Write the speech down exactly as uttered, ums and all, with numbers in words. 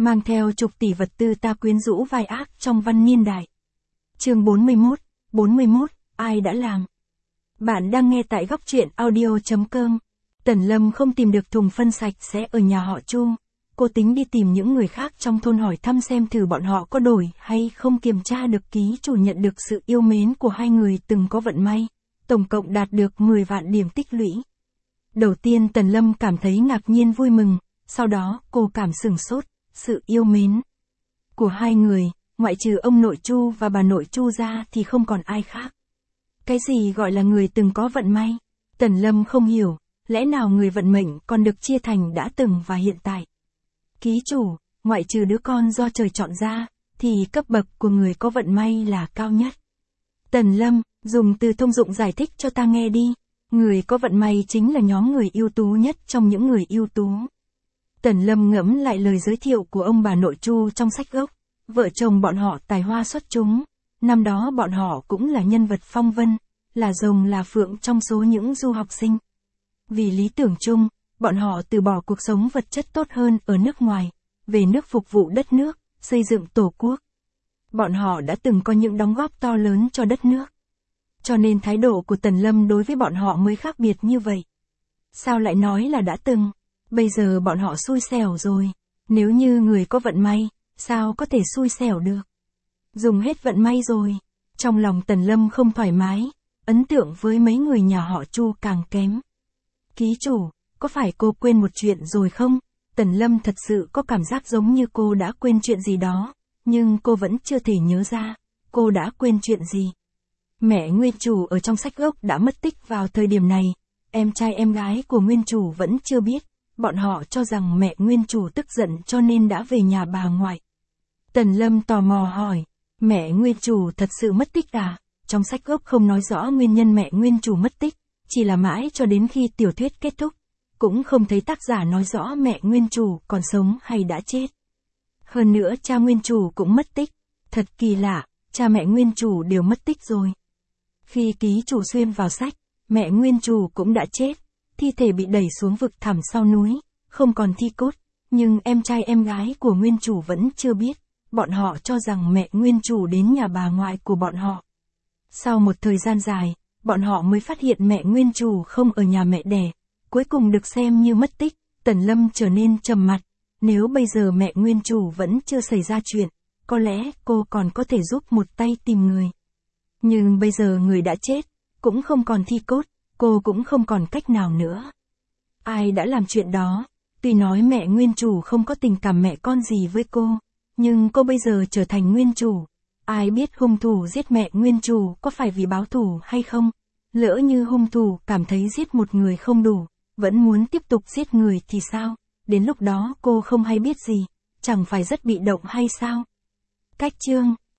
mang theo chục tỷ vật tư ta quyến rũ vai ác trong văn niên đại. Chương bốn mươi mốt, bốn mươi mốt, ai đã làm? Bạn đang nghe tại góc truyện audio chấm com. Tần Lâm không tìm được thùng phân sạch sẽ ở nhà họ Chu. Cô tính đi tìm những người khác trong thôn hỏi thăm xem thử bọn họ có đổi hay không, kiểm tra được ký chủ nhận được sự yêu mến của hai người từng có vận may. Tổng cộng đạt được mười vạn điểm tích lũy. Đầu tiên Tần Lâm cảm thấy ngạc nhiên vui mừng, sau đó cô cảm sửng sốt, sự yêu mến của hai người, ngoại trừ ông nội Chu và bà nội Chu ra thì không còn ai khác. Cái gì gọi là người từng có vận may? Tần Lâm không hiểu, lẽ nào người vận mệnh còn được chia thành đã từng và hiện tại? Ký chủ, ngoại trừ đứa con do trời chọn ra, thì cấp bậc của người có vận may là cao nhất. Tần Lâm, dùng từ thông dụng giải thích cho ta nghe đi. Người có vận may chính là nhóm người ưu tú nhất trong những người ưu tú. Tần Lâm ngẫm lại lời giới thiệu của ông bà nội Chu trong sách gốc. Vợ chồng bọn họ tài hoa xuất chúng. Năm đó bọn họ cũng là nhân vật phong vân, là rồng là phượng trong số những du học sinh. Vì lý tưởng chung, bọn họ từ bỏ cuộc sống vật chất tốt hơn ở nước ngoài, về nước phục vụ đất nước, xây dựng tổ quốc. Bọn họ đã từng có những đóng góp to lớn cho đất nước. Cho nên thái độ của Tần Lâm đối với bọn họ mới khác biệt như vậy. Sao lại nói là đã từng? Bây giờ bọn họ xui xẻo rồi. Nếu như người có vận may, sao có thể xui xẻo được? Dùng hết vận may rồi. Trong lòng Tần Lâm không thoải mái, ấn tượng với mấy người nhà họ Chu càng kém. Ký chủ, có phải cô quên một chuyện rồi không? Tần Lâm thật sự có cảm giác giống như cô đã quên chuyện gì đó, nhưng cô vẫn chưa thể nhớ ra, cô đã quên chuyện gì. Mẹ nguyên chủ ở trong sách gốc đã mất tích vào thời điểm này, em trai em gái của nguyên chủ vẫn chưa biết, bọn họ cho rằng mẹ nguyên chủ tức giận cho nên đã về nhà bà ngoại. Tần Lâm tò mò hỏi, mẹ nguyên chủ thật sự mất tích à? Trong sách gốc không nói rõ nguyên nhân mẹ nguyên chủ mất tích, chỉ là mãi cho đến khi tiểu thuyết kết thúc, cũng không thấy tác giả nói rõ mẹ nguyên chủ còn sống hay đã chết. Hơn nữa cha nguyên chủ cũng mất tích, thật kỳ lạ, cha mẹ nguyên chủ đều mất tích rồi. Khi ký chủ xuyên vào sách, mẹ nguyên chủ cũng đã chết, thi thể bị đẩy xuống vực thẳm sau núi, không còn thi cốt, nhưng em trai em gái của nguyên chủ vẫn chưa biết, bọn họ cho rằng mẹ nguyên chủ đến nhà bà ngoại của bọn họ. Sau một thời gian dài, bọn họ mới phát hiện mẹ nguyên chủ không ở nhà mẹ đẻ, cuối cùng được xem như mất tích. Tần Lâm trở nên trầm mặt, nếu bây giờ mẹ nguyên chủ vẫn chưa xảy ra chuyện, có lẽ cô còn có thể giúp một tay tìm người. Nhưng bây giờ người đã chết, cũng không còn thi cốt, cô cũng không còn cách nào nữa. Ai đã làm chuyện đó? Tuy nói mẹ nguyên chủ không có tình cảm mẹ con gì với cô, nhưng cô bây giờ trở thành nguyên chủ. Ai biết hung thủ giết mẹ nguyên chủ có phải vì báo thù hay không? Lỡ như hung thủ cảm thấy giết một người không đủ, vẫn muốn tiếp tục giết người thì sao? Đến lúc đó cô không hay biết gì, chẳng phải rất bị động hay sao? Cách chương